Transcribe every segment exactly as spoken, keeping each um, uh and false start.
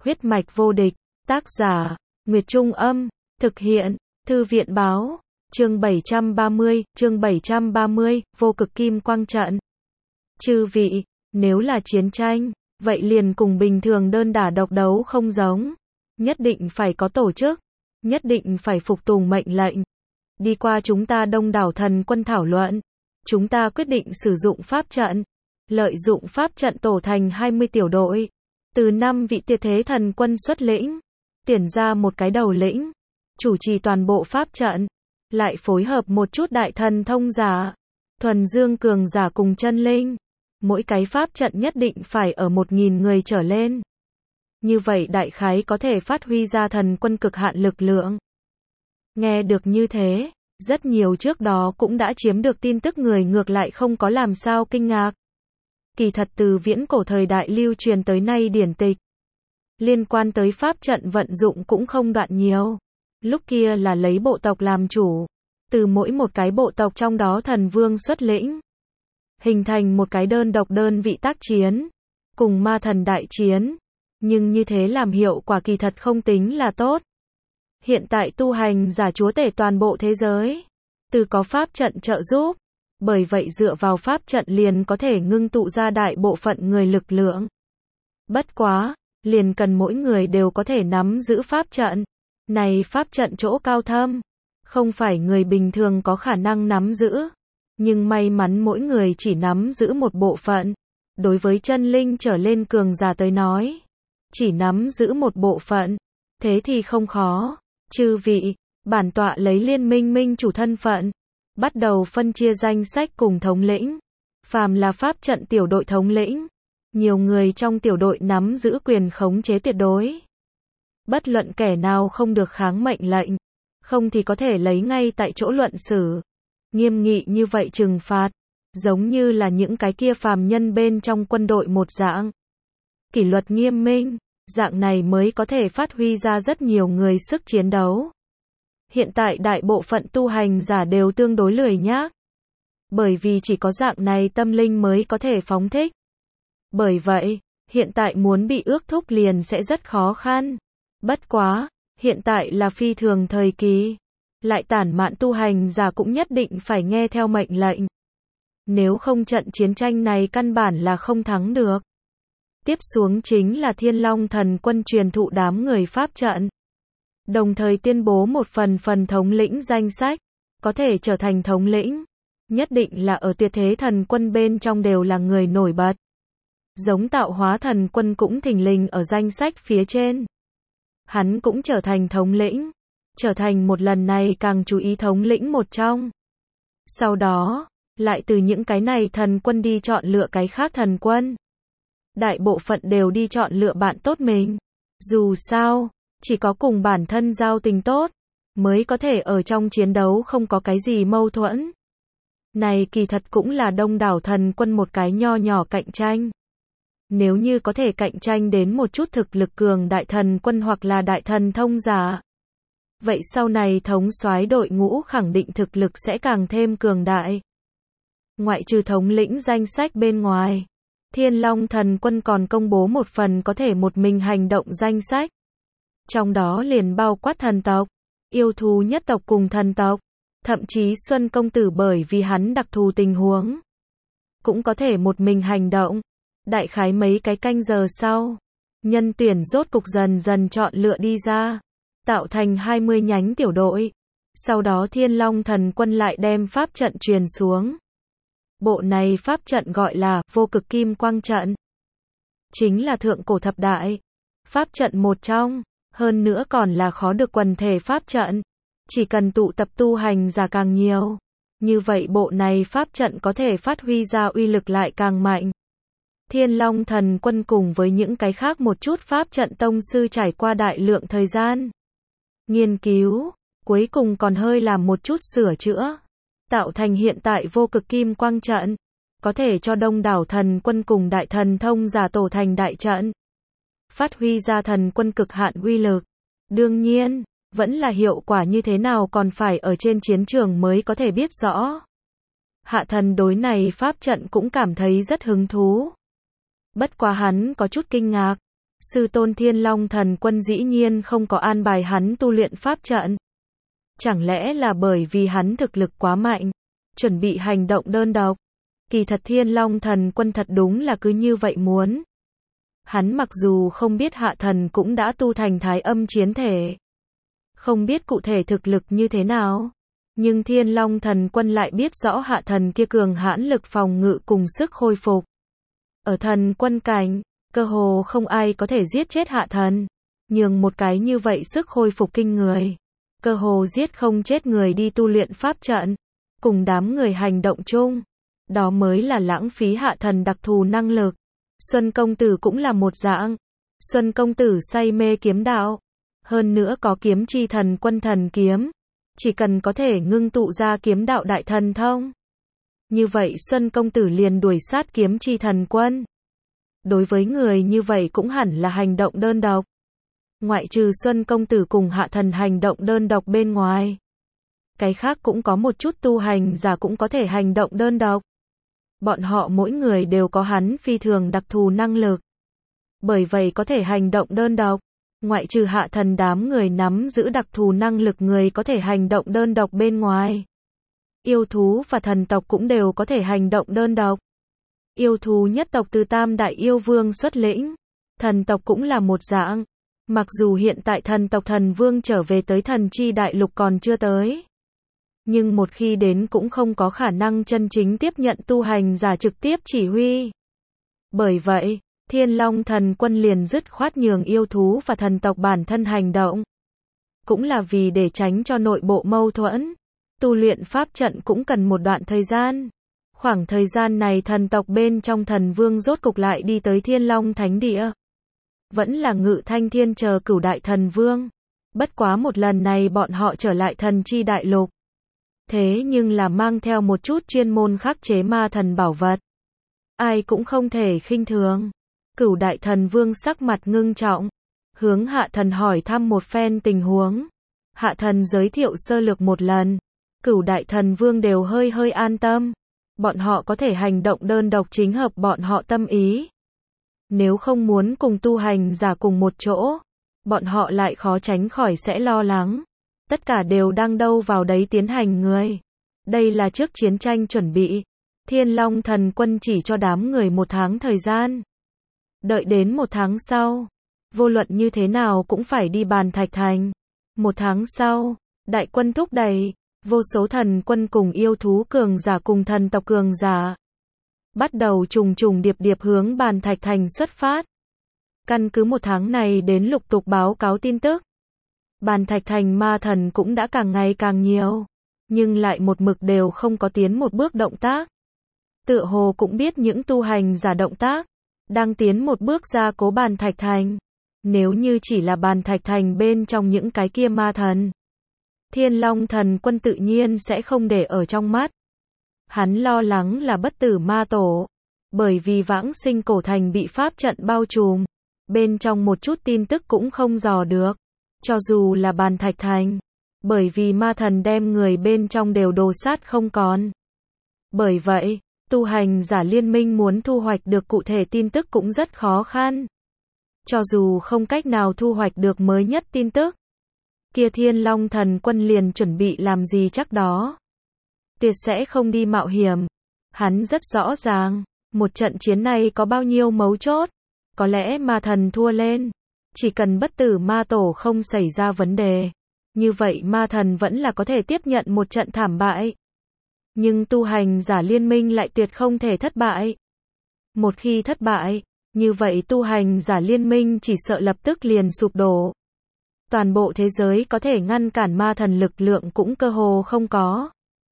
Huyết mạch vô địch, tác giả, Nguyệt Trung Âm, thực hiện, Thư viện Báo, chương bảy trăm ba mươi, chương bảy trăm ba mươi, vô cực kim quang trận. Chư vị, nếu là chiến tranh, vậy liền cùng bình thường đơn đả độc đấu không giống. Nhất định phải có tổ chức, nhất định phải phục tùng mệnh lệnh. Đi qua chúng ta đông đảo thần quân thảo luận, chúng ta quyết định sử dụng pháp trận, lợi dụng pháp trận tổ thành hai mươi tiểu đội, từ năm vị tuyệt thế thần quân xuất lĩnh, tuyển ra một cái đầu lĩnh, chủ trì toàn bộ pháp trận, lại phối hợp một chút đại thần thông giả, thuần dương cường giả cùng chân linh. Mỗi cái pháp trận nhất định phải ở một nghìn người trở lên. Như vậy đại khái có thể phát huy ra thần quân cực hạn lực lượng. Nghe được như thế, rất nhiều trước đó cũng đã chiếm được tin tức người ngược lại không có làm sao kinh ngạc. Kỳ thật từ viễn cổ thời đại lưu truyền tới nay điển tịch, liên quan tới pháp trận vận dụng cũng không đoạn nhiều. Lúc kia là lấy bộ tộc làm chủ, từ mỗi một cái bộ tộc trong đó thần vương xuất lĩnh, hình thành một cái đơn độc đơn vị tác chiến, cùng ma thần đại chiến. Nhưng như thế làm hiệu quả kỳ thật không tính là tốt. Hiện tại tu hành giả chúa tể toàn bộ thế giới, từ có pháp trận trợ giúp, bởi vậy dựa vào pháp trận liền có thể ngưng tụ ra đại bộ phận người lực lượng. Bất quá, liền cần mỗi người đều có thể nắm giữ pháp trận. Này pháp trận chỗ cao thâm, không phải người bình thường có khả năng nắm giữ. Nhưng may mắn mỗi người chỉ nắm giữ một bộ phận. Đối với chân linh trở lên cường giả tới nói, chỉ nắm giữ một bộ phận, thế thì không khó. Chư vị, bản tọa lấy liên minh minh chủ thân phận, bắt đầu phân chia danh sách cùng thống lĩnh. Phàm là pháp trận tiểu đội thống lĩnh, nhiều người trong tiểu đội nắm giữ quyền khống chế tuyệt đối. Bất luận kẻ nào không được kháng mệnh lệnh, không thì có thể lấy ngay tại chỗ luận xử. Nghiêm nghị như vậy trừng phạt, giống như là những cái kia phàm nhân bên trong quân đội một dạng. Kỷ luật nghiêm minh, dạng này mới có thể phát huy ra rất nhiều người sức chiến đấu. Hiện tại đại bộ phận tu hành giả đều tương đối lười nhác. Bởi vì chỉ có dạng này tâm linh mới có thể phóng thích. Bởi vậy, hiện tại muốn bị ước thúc liền sẽ rất khó khăn. Bất quá, hiện tại là phi thường thời kỳ. Lại tản mạn tu hành giả cũng nhất định phải nghe theo mệnh lệnh. Nếu không trận chiến tranh này căn bản là không thắng được. Tiếp xuống chính là Thiên Long thần quân truyền thụ đám người pháp trận. Đồng thời tuyên bố một phần phần thống lĩnh danh sách. Có thể trở thành thống lĩnh, nhất định là ở tuyệt thế thần quân bên trong đều là người nổi bật. Giống tạo hóa thần quân cũng thình lình ở danh sách phía trên. Hắn cũng trở thành thống lĩnh, trở thành một lần này càng chú ý thống lĩnh một trong. Sau đó, lại từ những cái này thần quân đi chọn lựa cái khác thần quân. Đại bộ phận đều đi chọn lựa bạn tốt mình. Dù sao, chỉ có cùng bản thân giao tình tốt, mới có thể ở trong chiến đấu không có cái gì mâu thuẫn. Này kỳ thật cũng là đông đảo thần quân một cái nho nhỏ cạnh tranh. Nếu như có thể cạnh tranh đến một chút thực lực cường đại thần quân hoặc là đại thần thông giả, vậy sau này thống soái đội ngũ khẳng định thực lực sẽ càng thêm cường đại. Ngoại trừ thống lĩnh danh sách bên ngoài, Thiên Long thần quân còn công bố một phần có thể một mình hành động danh sách. Trong đó liền bao quát thần tộc, yêu thú nhất tộc cùng thần tộc, thậm chí Xuân công tử bởi vì hắn đặc thù tình huống, cũng có thể một mình hành động. Đại khái mấy cái canh giờ sau, nhân tuyển rốt cục dần dần chọn lựa đi ra, tạo thành hai mươi nhánh tiểu đội. Sau đó Thiên Long thần quân lại đem pháp trận truyền xuống. Bộ này pháp trận gọi là vô cực kim quang trận. Chính là thượng cổ thập đại pháp trận một trong, hơn nữa còn là khó được quần thể pháp trận. Chỉ cần tụ tập tu hành giả càng nhiều, như vậy bộ này pháp trận có thể phát huy ra uy lực lại càng mạnh. Thiên Long thần quân cùng với những cái khác một chút pháp trận tông sư trải qua đại lượng thời gian nghiên cứu, cuối cùng còn hơi làm một chút sửa chữa, tạo thành hiện tại vô cực kim quang trận, có thể cho đông đảo thần quân cùng đại thần thông giả tổ thành đại trận, phát huy ra thần quân cực hạn uy lực. Đương nhiên, vẫn là hiệu quả như thế nào còn phải ở trên chiến trường mới có thể biết rõ. Hạ thần đối này pháp trận cũng cảm thấy rất hứng thú. Bất quá hắn có chút kinh ngạc, Sư tôn Thiên Long Thần Quân dĩ nhiên không có an bài hắn tu luyện pháp trận. Chẳng lẽ là bởi vì hắn thực lực quá mạnh, chuẩn bị hành động đơn độc? Kỳ thật Thiên Long Thần Quân thật đúng là cứ như vậy muốn. Hắn mặc dù không biết Hạ Thần cũng đã tu thành Thái Âm chiến thể, không biết cụ thể thực lực như thế nào, nhưng Thiên Long Thần Quân lại biết rõ Hạ Thần kia cường hãn lực phòng ngự cùng sức hồi phục. Ở thần quân cảnh, cơ hồ không ai có thể giết chết Hạ Thần, nhường một cái như vậy sức hồi phục kinh người, cơ hồ giết không chết người đi tu luyện pháp trận, cùng đám người hành động chung, đó mới là lãng phí Hạ Thần đặc thù năng lực. Xuân công tử cũng là một dạng. Xuân công tử say mê kiếm đạo, hơn nữa có kiếm chi thần quân thần kiếm, chỉ cần có thể ngưng tụ ra kiếm đạo đại thần thông, như vậy Xuân công tử liền đuổi sát kiếm chi thần quân. Đối với người như vậy cũng hẳn là hành động đơn độc. Ngoại trừ Xuân công tử cùng Hạ Thần hành động đơn độc bên ngoài, cái khác cũng có một chút tu hành giả cũng có thể hành động đơn độc. Bọn họ mỗi người đều có hắn phi thường đặc thù năng lực, bởi vậy có thể hành động đơn độc. Ngoại trừ Hạ Thần đám người nắm giữ đặc thù năng lực người có thể hành động đơn độc bên ngoài, yêu thú và thần tộc cũng đều có thể hành động đơn độc. Yêu thú nhất tộc từ Tam Đại Yêu Vương xuất lĩnh, thần tộc cũng là một dạng. Mặc dù hiện tại thần tộc thần vương trở về tới thần chi đại lục còn chưa tới, nhưng một khi đến cũng không có khả năng chân chính tiếp nhận tu hành giả trực tiếp chỉ huy. Bởi vậy, Thiên Long Thần Quân liền dứt khoát nhường yêu thú và thần tộc bản thân hành động. Cũng là vì để tránh cho nội bộ mâu thuẫn. Tu luyện pháp trận cũng cần một đoạn thời gian. Khoảng thời gian này thần tộc bên trong thần vương rốt cục lại đi tới Thiên Long Thánh Địa. Vẫn là Ngự Thanh Thiên chờ cửu đại thần vương. Bất quá một lần này bọn họ trở lại thần chi đại lục. Thế nhưng là mang theo một chút chuyên môn khắc chế ma thần bảo vật. Ai cũng không thể khinh thường. Cửu đại thần vương sắc mặt ngưng trọng, hướng Hạ Thần hỏi thăm một phen tình huống. Hạ Thần giới thiệu sơ lược một lần, cửu đại thần vương đều hơi hơi an tâm. Bọn họ có thể hành động đơn độc chính hợp bọn họ tâm ý. Nếu không muốn cùng tu hành giả cùng một chỗ, bọn họ lại khó tránh khỏi sẽ lo lắng. Tất cả đều đang đâu vào đấy tiến hành người. Đây là trước chiến tranh chuẩn bị. Thiên Long Thần Quân chỉ cho đám người một tháng thời gian. Đợi đến một tháng sau, vô luận như thế nào cũng phải đi Bàn Thạch Thành. Một tháng sau, đại quân thúc đẩy, vô số thần quân cùng yêu thú cường giả cùng thần tộc cường giả, bắt đầu trùng trùng điệp điệp hướng Bàn Thạch Thành xuất phát. Căn cứ một tháng này đến lục tục báo cáo tin tức. Bàn Thạch Thành ma thần cũng đã càng ngày càng nhiều, nhưng lại một mực đều không có tiến một bước động tác. Tựa hồ cũng biết những tu hành giả động tác, đang tiến một bước ra cố Bàn Thạch Thành. Nếu như chỉ là Bàn Thạch Thành bên trong những cái kia ma thần, Thiên Long Thần Quân tự nhiên sẽ không để ở trong mắt. Hắn lo lắng là bất tử ma tổ, bởi vì vãng sinh cổ thành bị pháp trận bao trùm, bên trong một chút tin tức cũng không dò được. Cho dù là Bàn Thạch Thành, bởi vì ma thần đem người bên trong đều đồ sát không còn. Bởi vậy, tu hành giả liên minh muốn thu hoạch được cụ thể tin tức cũng rất khó khăn. Cho dù không cách nào thu hoạch được mới nhất tin tức, kia Thiên Long Thần Quân liền chuẩn bị làm gì chắc đó. Tuyệt sẽ không đi mạo hiểm. Hắn rất rõ ràng, một trận chiến này có bao nhiêu mấu chốt. Có lẽ ma thần thua lên, chỉ cần bất tử ma tổ không xảy ra vấn đề, như vậy ma thần vẫn là có thể tiếp nhận một trận thảm bại. Nhưng tu hành giả liên minh lại tuyệt không thể thất bại. Một khi thất bại, như vậy tu hành giả liên minh chỉ sợ lập tức liền sụp đổ. Toàn bộ thế giới có thể ngăn cản ma thần lực lượng cũng cơ hồ không có.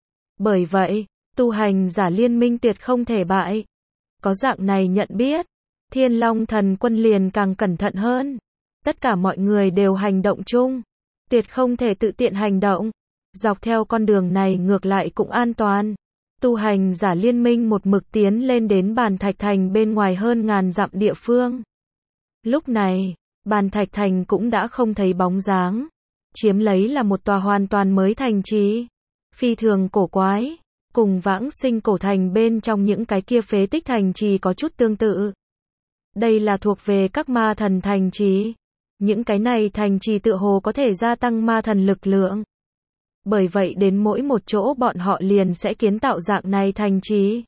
Bởi vậy, tu hành giả liên minh tuyệt không thể bại. Có dạng này nhận biết, Thiên Long Thần Quân liền càng cẩn thận hơn. Tất cả mọi người đều hành động chung, tuyệt không thể tự tiện hành động. Dọc theo con đường này ngược lại cũng an toàn. Tu hành giả liên minh một mực tiến lên đến Bàn Thạch Thành bên ngoài hơn ngàn dặm địa phương. Lúc này, Bàn Thạch Thành cũng đã không thấy bóng dáng. Chiếm lấy là một tòa hoàn toàn mới thành trì. Phi thường cổ quái, cùng vãng sinh cổ thành bên trong những cái kia phế tích thành trì có chút tương tự. Đây là thuộc về các ma thần thành trì. Những cái này thành trì tựa hồ có thể gia tăng ma thần lực lượng. Bởi vậy đến mỗi một chỗ bọn họ liền sẽ kiến tạo dạng này thành trì.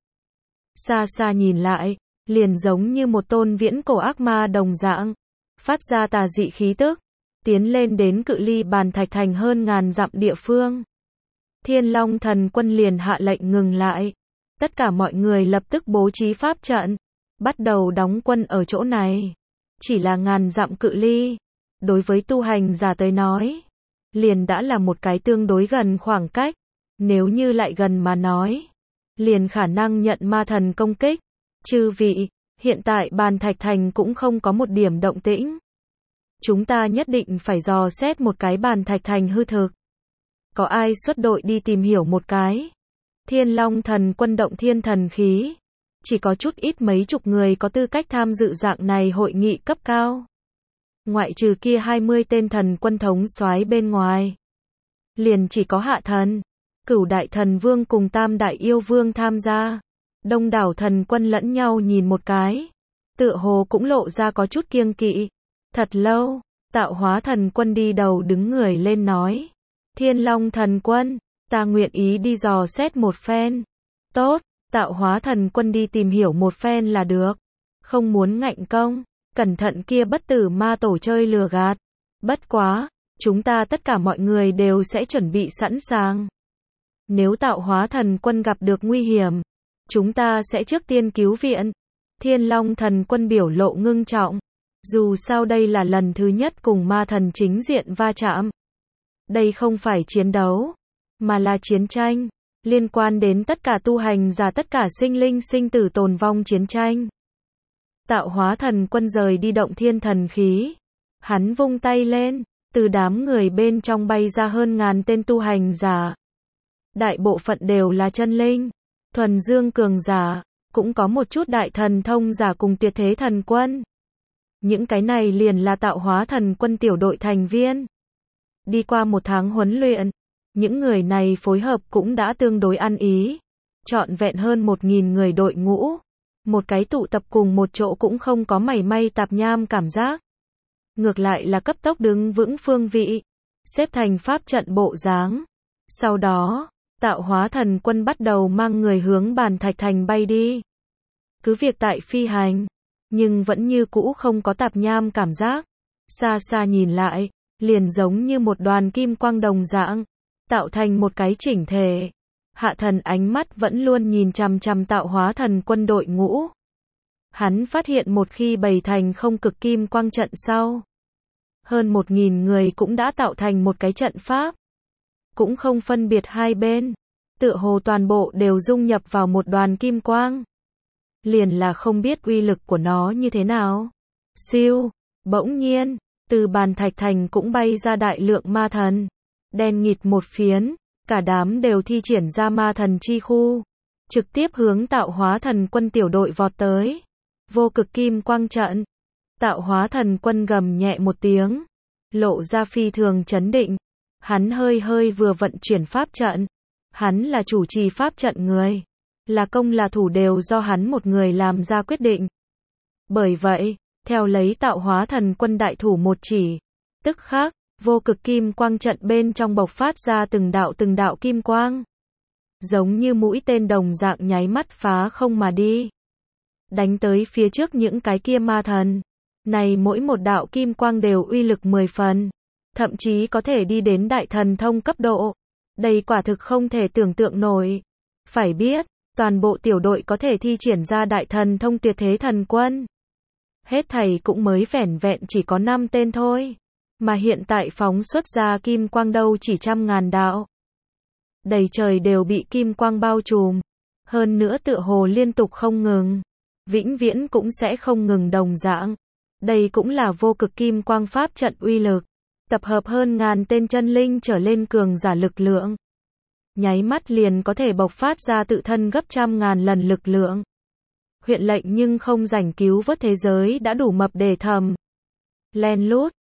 Xa xa nhìn lại, liền giống như một tôn viễn cổ ác ma đồng dạng, phát ra tà dị khí tức, tiến lên đến cự ly bàn thạch thành hơn ngàn dặm địa phương. Thiên Long thần quân liền hạ lệnh ngừng lại. Tất cả mọi người lập tức bố trí pháp trận, bắt đầu đóng quân ở chỗ này. Chỉ là ngàn dặm cự ly, đối với tu hành giả tới nói, liền đã là một cái tương đối gần khoảng cách. Nếu như lại gần mà nói, liền khả năng nhận ma thần công kích. Chư vị, hiện tại bàn thạch thành cũng không có một điểm động tĩnh. Chúng ta nhất định phải dò xét một cái bàn thạch thành hư thực. Có ai xuất đội đi tìm hiểu một cái? Thiên Long thần quân động thiên thần khí. Chỉ có chút ít mấy chục người có tư cách tham dự dạng này hội nghị cấp cao. Ngoại trừ kia hai mươi tên thần quân thống soái bên ngoài. Liền chỉ có hạ thần, cửu đại thần vương cùng tam đại yêu vương tham gia. Đông đảo thần quân lẫn nhau nhìn một cái. Tựa hồ cũng lộ ra có chút kiêng kỵ. Thật lâu, tạo hóa thần quân đi đầu đứng người lên nói. Thiên Long thần quân, ta nguyện ý đi dò xét một phen. Tốt, tạo hóa thần quân đi tìm hiểu một phen là được. Không muốn ngạnh công, cẩn thận kia bất tử ma tổ chơi lừa gạt. Bất quá, chúng ta tất cả mọi người đều sẽ chuẩn bị sẵn sàng. Nếu tạo hóa thần quân gặp được nguy hiểm, chúng ta sẽ trước tiên cứu viện. Thiên Long thần quân biểu lộ ngưng trọng. Dù sao đây là lần thứ nhất cùng ma thần chính diện va chạm. Đây không phải chiến đấu, mà là chiến tranh, liên quan đến tất cả tu hành giả, tất cả sinh linh sinh tử tồn vong chiến tranh. Tạo hóa thần quân rời đi động thiên thần khí. Hắn vung tay lên, từ đám người bên trong bay ra hơn ngàn tên tu hành giả. Đại bộ phận đều là chân linh, thuần dương cường giả, cũng có một chút đại thần thông giả cùng tuyệt thế thần quân. Những cái này liền là tạo hóa thần quân tiểu đội thành viên. Đi qua một tháng huấn luyện, những người này phối hợp cũng đã tương đối ăn ý. Trọn vẹn hơn một nghìn người đội ngũ. Một cái tụ tập cùng một chỗ cũng không có mảy may tạp nham cảm giác. Ngược lại là cấp tốc đứng vững phương vị, xếp thành pháp trận bộ dáng. Sau đó, tạo hóa thần quân bắt đầu mang người hướng bàn thạch thành bay đi. Cứ việc tại phi hành, nhưng vẫn như cũ không có tạp nham cảm giác. Xa xa nhìn lại, liền giống như một đoàn kim quang đồng dạng, tạo thành một cái chỉnh thể. Hạ thần ánh mắt vẫn luôn nhìn chằm chằm tạo hóa thần quân đội ngũ. Hắn phát hiện một khi bày thành không cực kim quang trận sau, hơn một nghìn người cũng đã tạo thành một cái trận pháp. Cũng không phân biệt hai bên, tựa hồ toàn bộ đều dung nhập vào một đoàn kim quang. Liền là không biết uy lực của nó như thế nào. Siêu, bỗng nhiên, từ bàn thạch thành cũng bay ra đại lượng ma thần. Đen nghịt một phiến, cả đám đều thi triển ra ma thần chi khu. Trực tiếp hướng tạo hóa thần quân tiểu đội vọt tới. Vô cực kim quang trận. Tạo hóa thần quân gầm nhẹ một tiếng. Lộ ra phi thường chấn định. Hắn hơi hơi vừa vận chuyển pháp trận. Hắn là chủ trì pháp trận người. Là công là thủ đều do hắn một người làm ra quyết định. Bởi vậy, theo lấy tạo hóa thần quân đại thủ một chỉ. Tức khắc, vô cực kim quang trận bên trong bộc phát ra từng đạo từng đạo kim quang. Giống như mũi tên đồng dạng nháy mắt phá không mà đi. Đánh tới phía trước những cái kia ma thần. Này mỗi một đạo kim quang đều uy lực mười phần. Thậm chí có thể đi đến đại thần thông cấp độ. Đây quả thực không thể tưởng tượng nổi. Phải biết, toàn bộ tiểu đội có thể thi triển ra đại thần thông tuyệt thế thần quân. Hết thảy cũng mới vẻn vẹn chỉ có năm tên thôi. Mà hiện tại phóng xuất ra kim quang đâu chỉ trăm ngàn đạo. Đầy trời đều bị kim quang bao trùm. Hơn nữa tựa hồ liên tục không ngừng. Vĩnh viễn cũng sẽ không ngừng đồng dạng. Đây cũng là vô cực kim quang pháp trận uy lực. Tập hợp hơn ngàn tên chân linh trở lên cường giả lực lượng. Nháy mắt liền có thể bộc phát ra tự thân gấp trăm ngàn lần lực lượng. Huyện lệnh nhưng không rảnh cứu vớt thế giới đã đủ mập để thầm. Len lút,